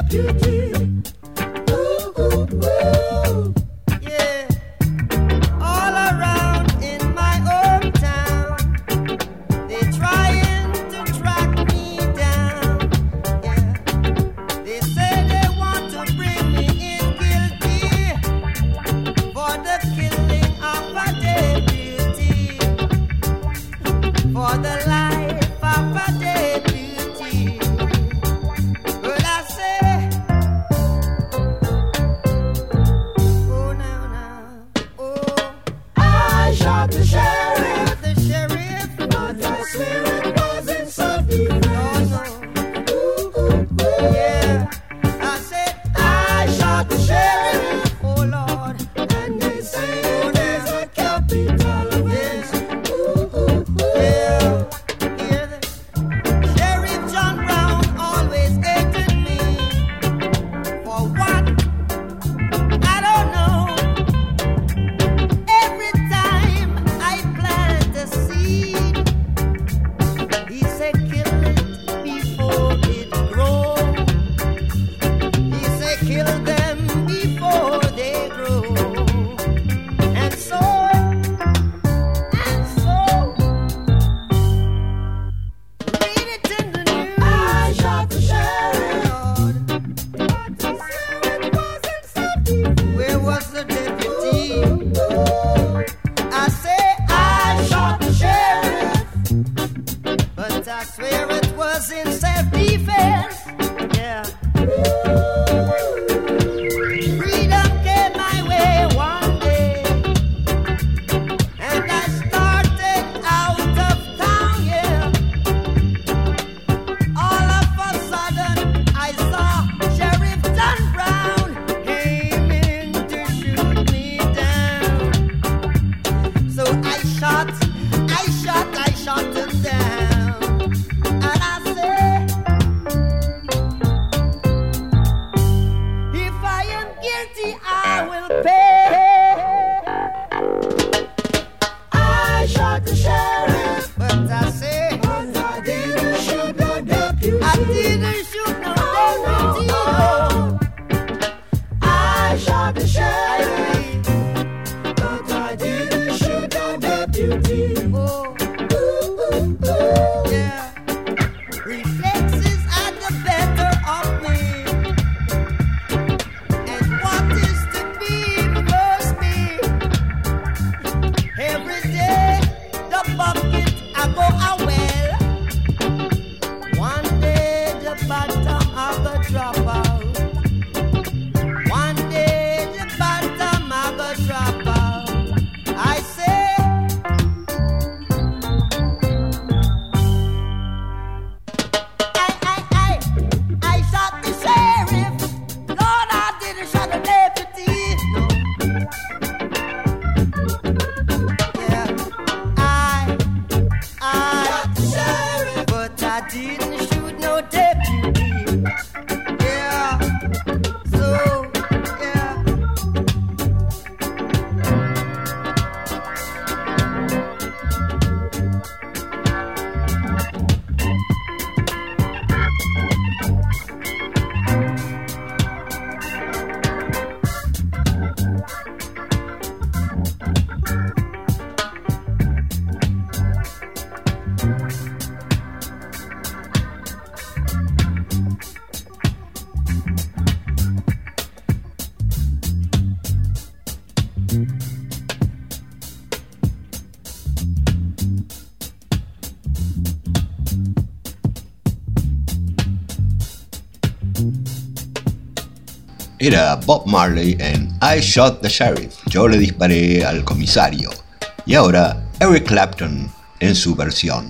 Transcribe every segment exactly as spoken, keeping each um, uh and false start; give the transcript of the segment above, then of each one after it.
Era Bob Marley en I Shot the Sheriff, yo le disparé al comisario. Y ahora Eric Clapton en su versión.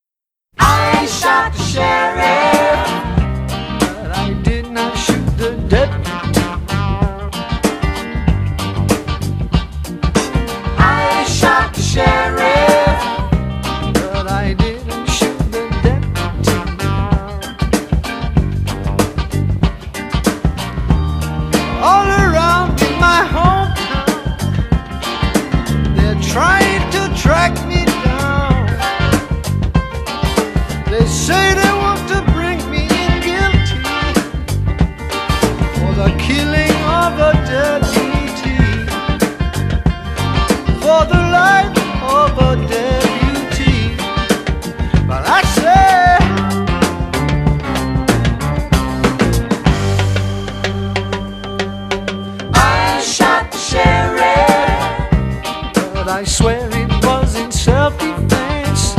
I shot the sheriff, but I did not shoot the deputy. I shot the sheriff, but I didn't shoot the deputy. All around in my hometown, they're trying to track me down. They say they want to bring I swear it was in self-defense.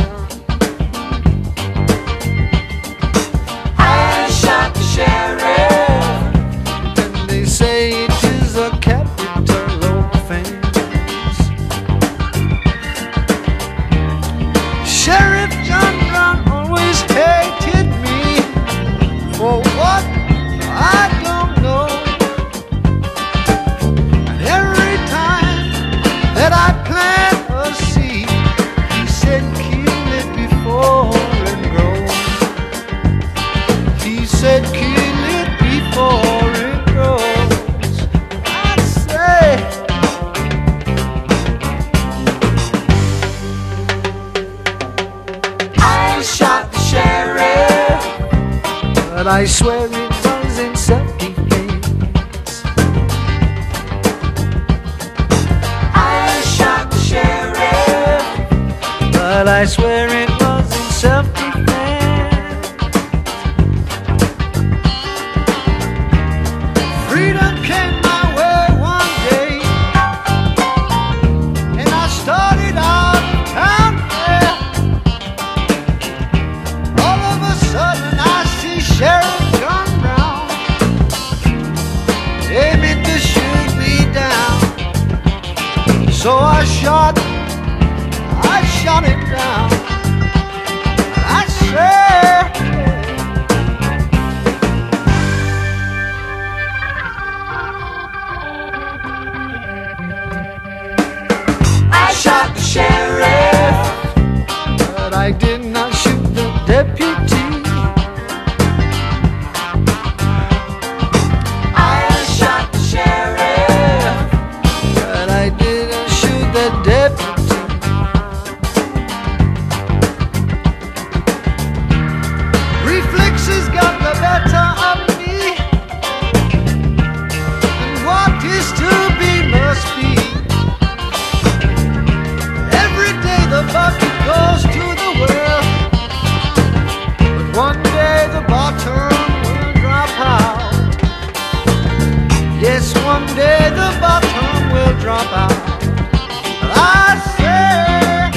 I shot the sheriff, and they say it is a capital offense. Sheriff John Brown always hated me for what I don't know. And every time that I plant a seed, he said kill it before it grows. He said kill it before it grows. I say I shot the sheriff, but I swear it was in self-defense. I shot the sheriff, but I swear it was in self-defense. Freedom came my way one day, and I started out town fair. All of a sudden I see Sheriff John Brown aiming to shoot me down. So I shot, I shot him down. I said, I shot the sheriff, but I did not shoot the deputy. I shot the sheriff, but I didn't shoot the deputy. Reflexes got the better of me, and what is to be must be. Every day the bucket goes to the well, but one day the bottom will drop out. Yes, one day the bottom will drop out. But I say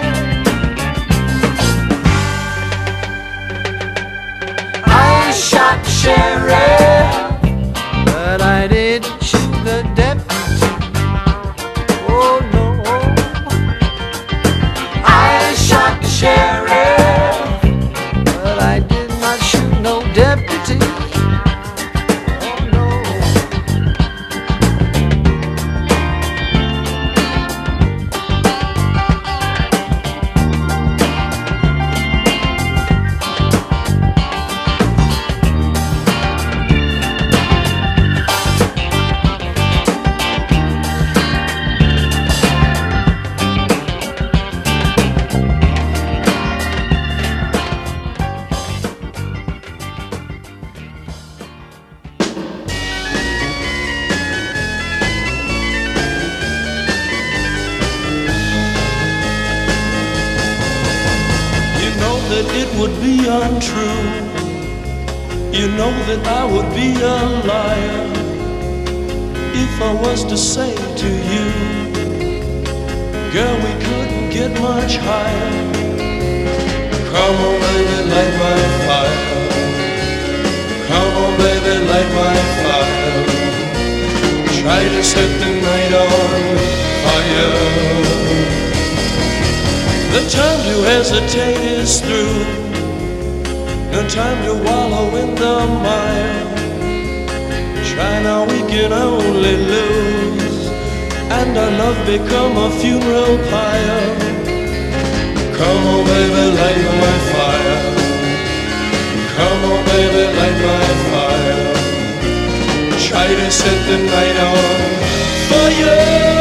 I shot the sheriff, but I didn't shoot the deputy. Oh no, I shot the sheriff, but I did not shoot no deputy. Oh no. You know that it would be untrue. You know that I would be a liar if I was to say to you, girl, we couldn't get much higher. Come on, baby, light my fire. Come on, baby, light my fire. Try to set the night on fire. The time to hesitate is through. No time to wallow in the mire. Try now, we can only lose, and our love become a funeral pyre. Come on, baby, light my fire. Come on, baby, light my fire. Try to set the night on fire.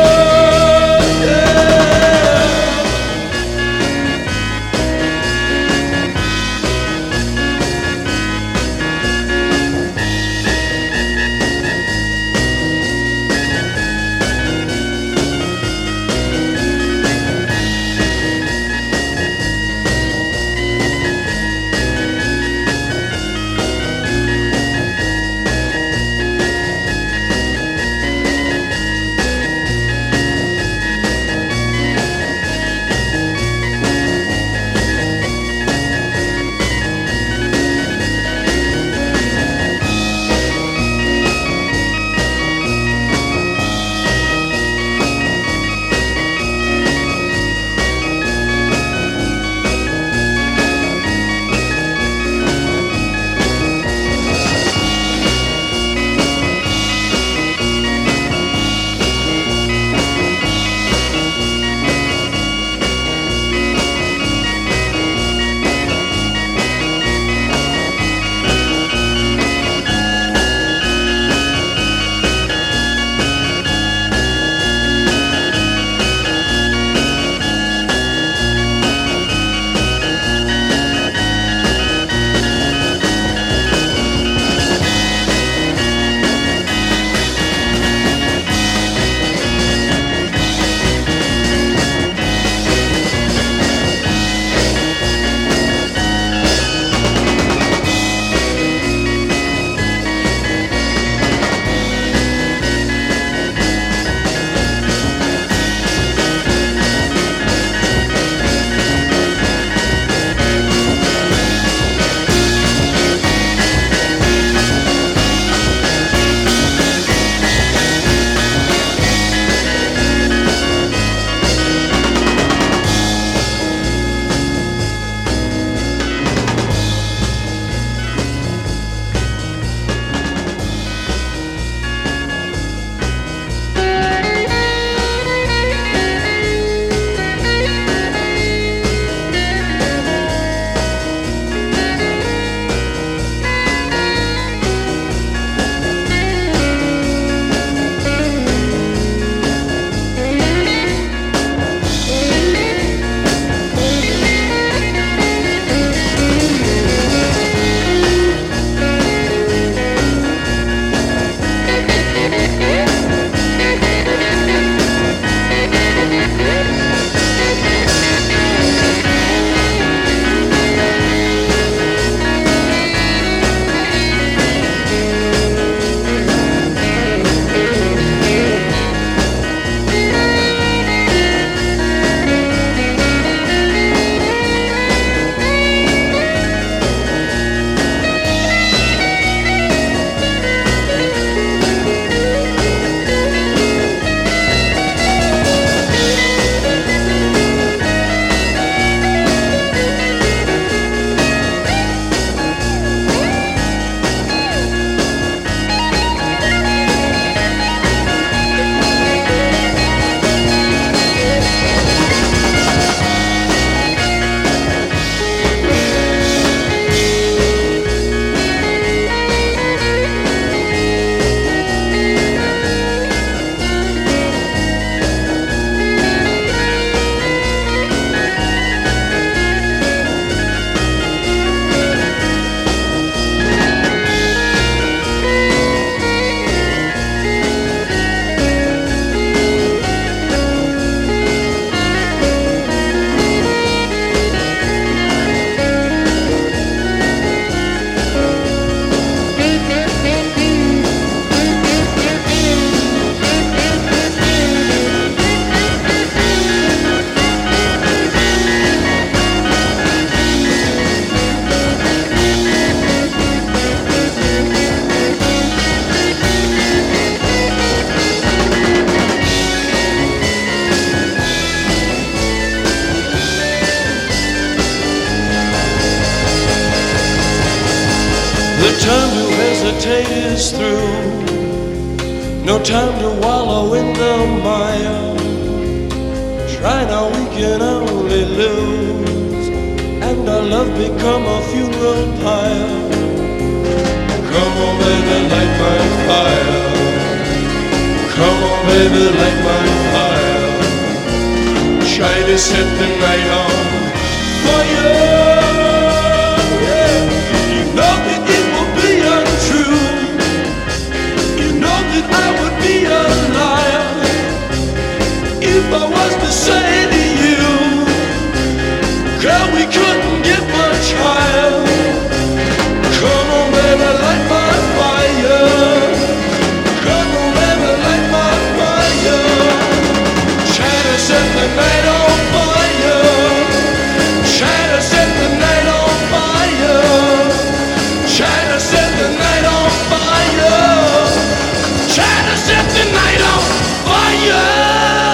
is through. No time to wallow in the mire. Try now, we can only lose, and our love become a funeral pyre. Come on, baby, light my fire. Come on, baby, light my fire. Try to set the night on fire. Yeah. You know that it will be untrue. You know that I would be a liar if I was to say to you, girl, we couldn't get much higher. Come on, baby, light my fire. Come on, baby, light my fire. Try to set the night on fire. Try to set the night on fire. Try to set the night on fire. Try to set the night on fire.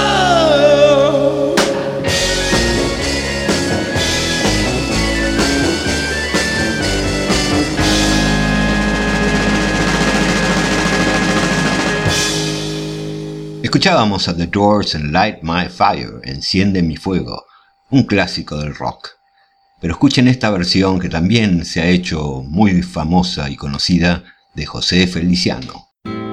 Escuchábamos a The Doors en Light My Fire, Enciende mi fuego, un clásico del rock. Pero escuchen esta versión que también se ha hecho muy famosa y conocida de José Feliciano.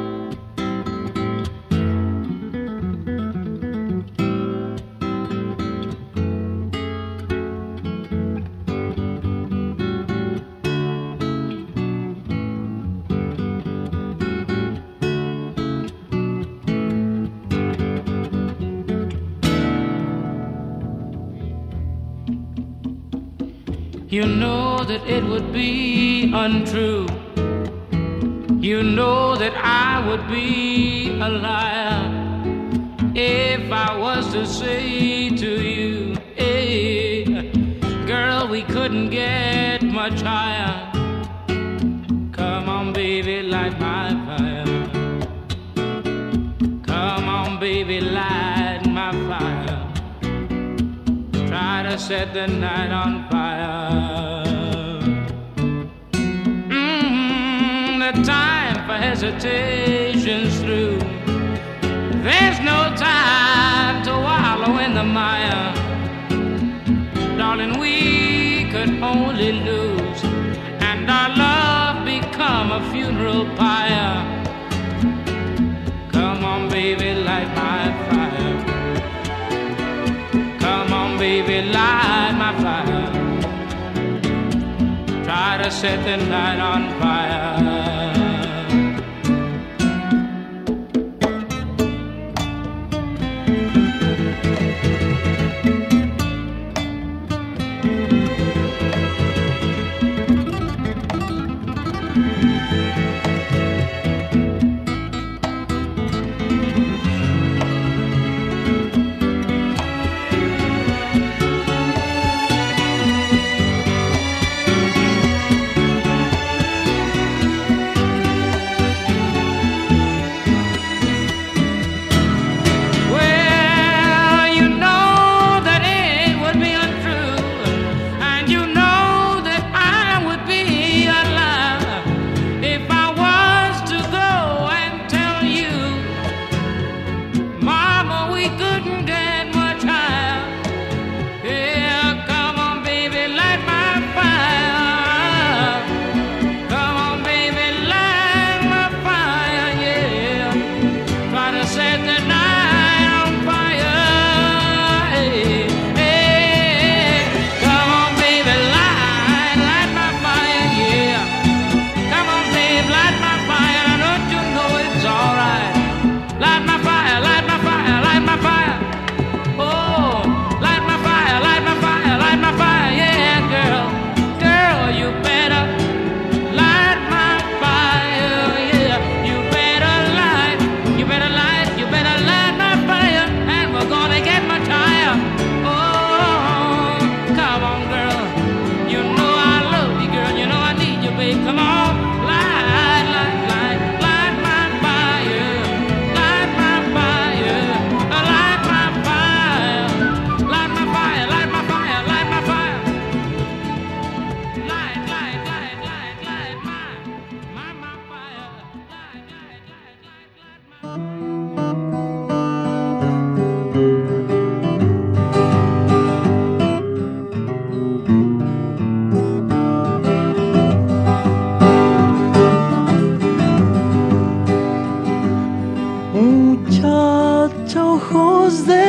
You know that it would be untrue. You know that I would be a liar if I was to say to you, hey, girl, we couldn't get much higher. Come on, baby, light my fire. Come on, baby, light my fire. Try to set the night on fire. Mm, the time for hesitation's through. There's no time to wallow in the mire. Darling, we could only lose, and our love become a funeral pyre. Come on, baby, light my fire. Come on, baby, light my fire. Try to set the night on fire.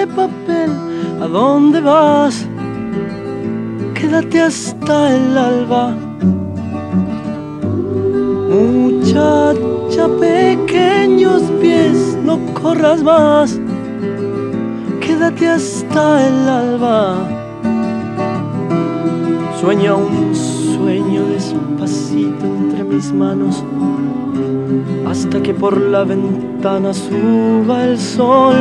papel, ¿a dónde vas? Quédate hasta el alba. Muchacha, pequeños pies, no corras más. Quédate hasta el alba. Sueña un sueño despacito entre mis manos, hasta que por la ventana suba el sol.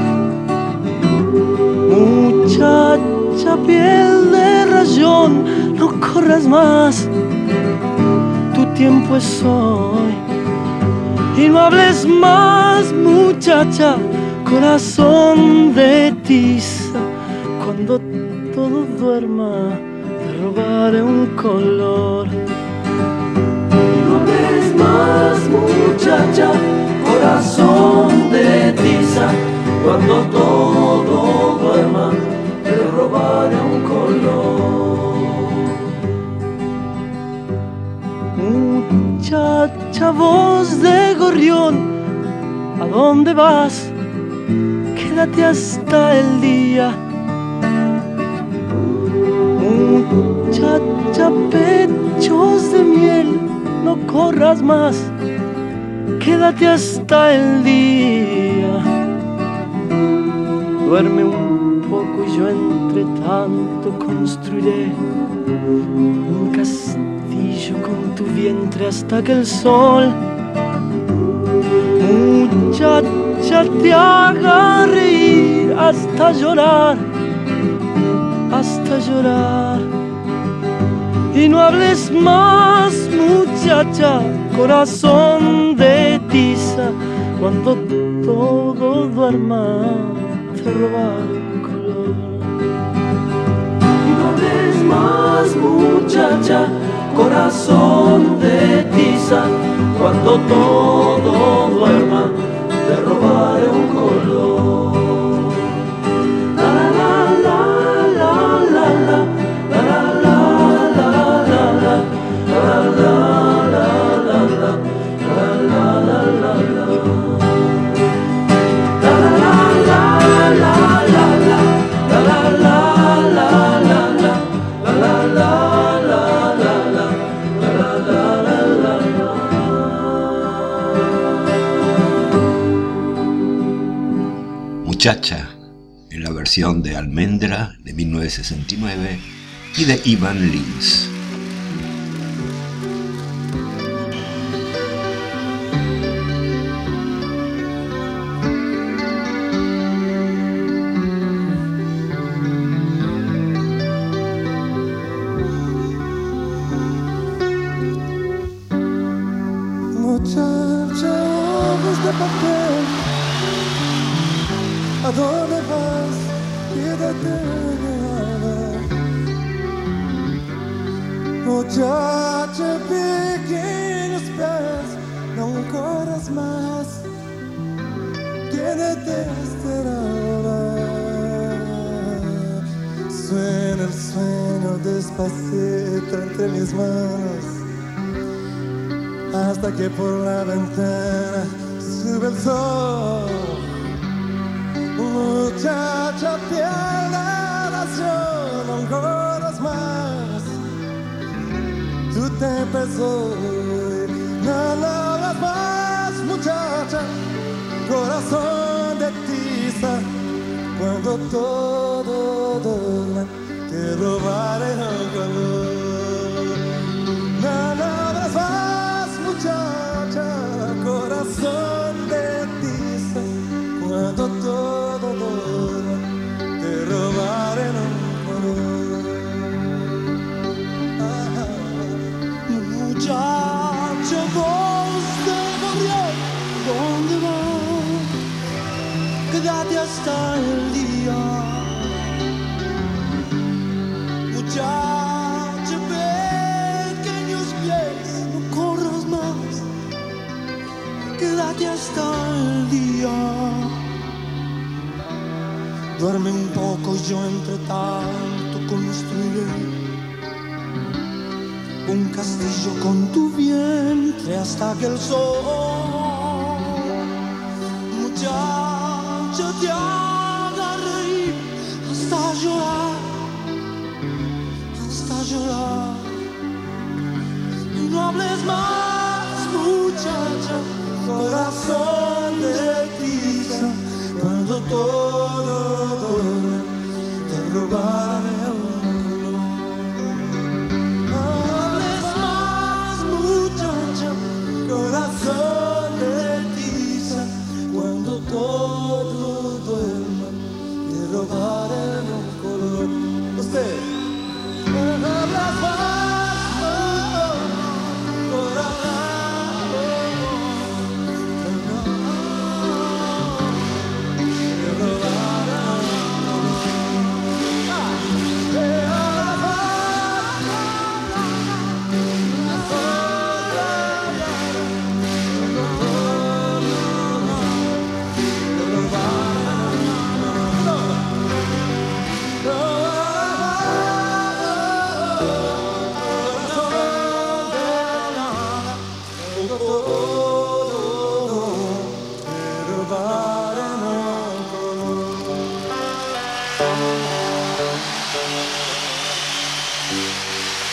Muchacha, piel de rayón, no corras más, tu tiempo es hoy. Y no hables más, muchacha, corazón de tiza. Cuando todo duerma, te robaré un color. Y no hables más, muchacha, corazón de tiza. Cuando todo duerma, te robaré un color. Muchacha, voz de gorrión, ¿a dónde vas? Quédate hasta el día. Muchacha, pechos de miel, no corras más, quédate hasta el día. Duerme un poco y yo entre tanto construiré un castillo con tu vientre hasta que el sol, muchacha, te haga reír hasta llorar, hasta llorar. Y no hables más, muchacha, corazón de tiza. Cuando todo duerma, te robaré un color. Y no hables más, muchacha, corazón de tiza. Cuando todo duerma, te robaré un color. La la la la la la. Muchacha, en la versión de Almendra de mil novecientos sesenta y nueve y de Ivan Lins. Muchacha, ojos de papel, ¿a dónde vas? Quédate de alba. Muchacha, pequeños pies, no corras más, quédate hasta el alba. Suena el sueño despacito entre mis manos, hasta que por la ventana sube el sol. Muchacha, piel de razón, no corras más, tu tiempo es hoy. No lo hagas más, muchacha, corazón de tiza. Cuando todo duerma, te robaré un color. No lo hagas más, muchacha, corazón de tiza. Cuando todo duerma, te robaré un color. Ah, muchacha, voz de gorrión, ¿dónde vas? Quédate hasta el día. Muchacha, pequeños pies, no corras más, quédate hasta el día. Duerme un poco y yo entre tanto construiré un castillo con tu vientre hasta que el sol, muchacha, te haga reír llorar, hasta llorar. Y no hables más, muchacha, corazón de tiza. Cuando todo duerme, te robaré un color. No hables más, muchacha, corazón de tiza. Cuando todo duerma, te robaré un color. Usted. No hablas más, corazón.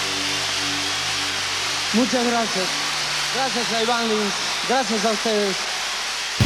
Muchas gracias. Gracias a Iván Lins. Gracias a ustedes.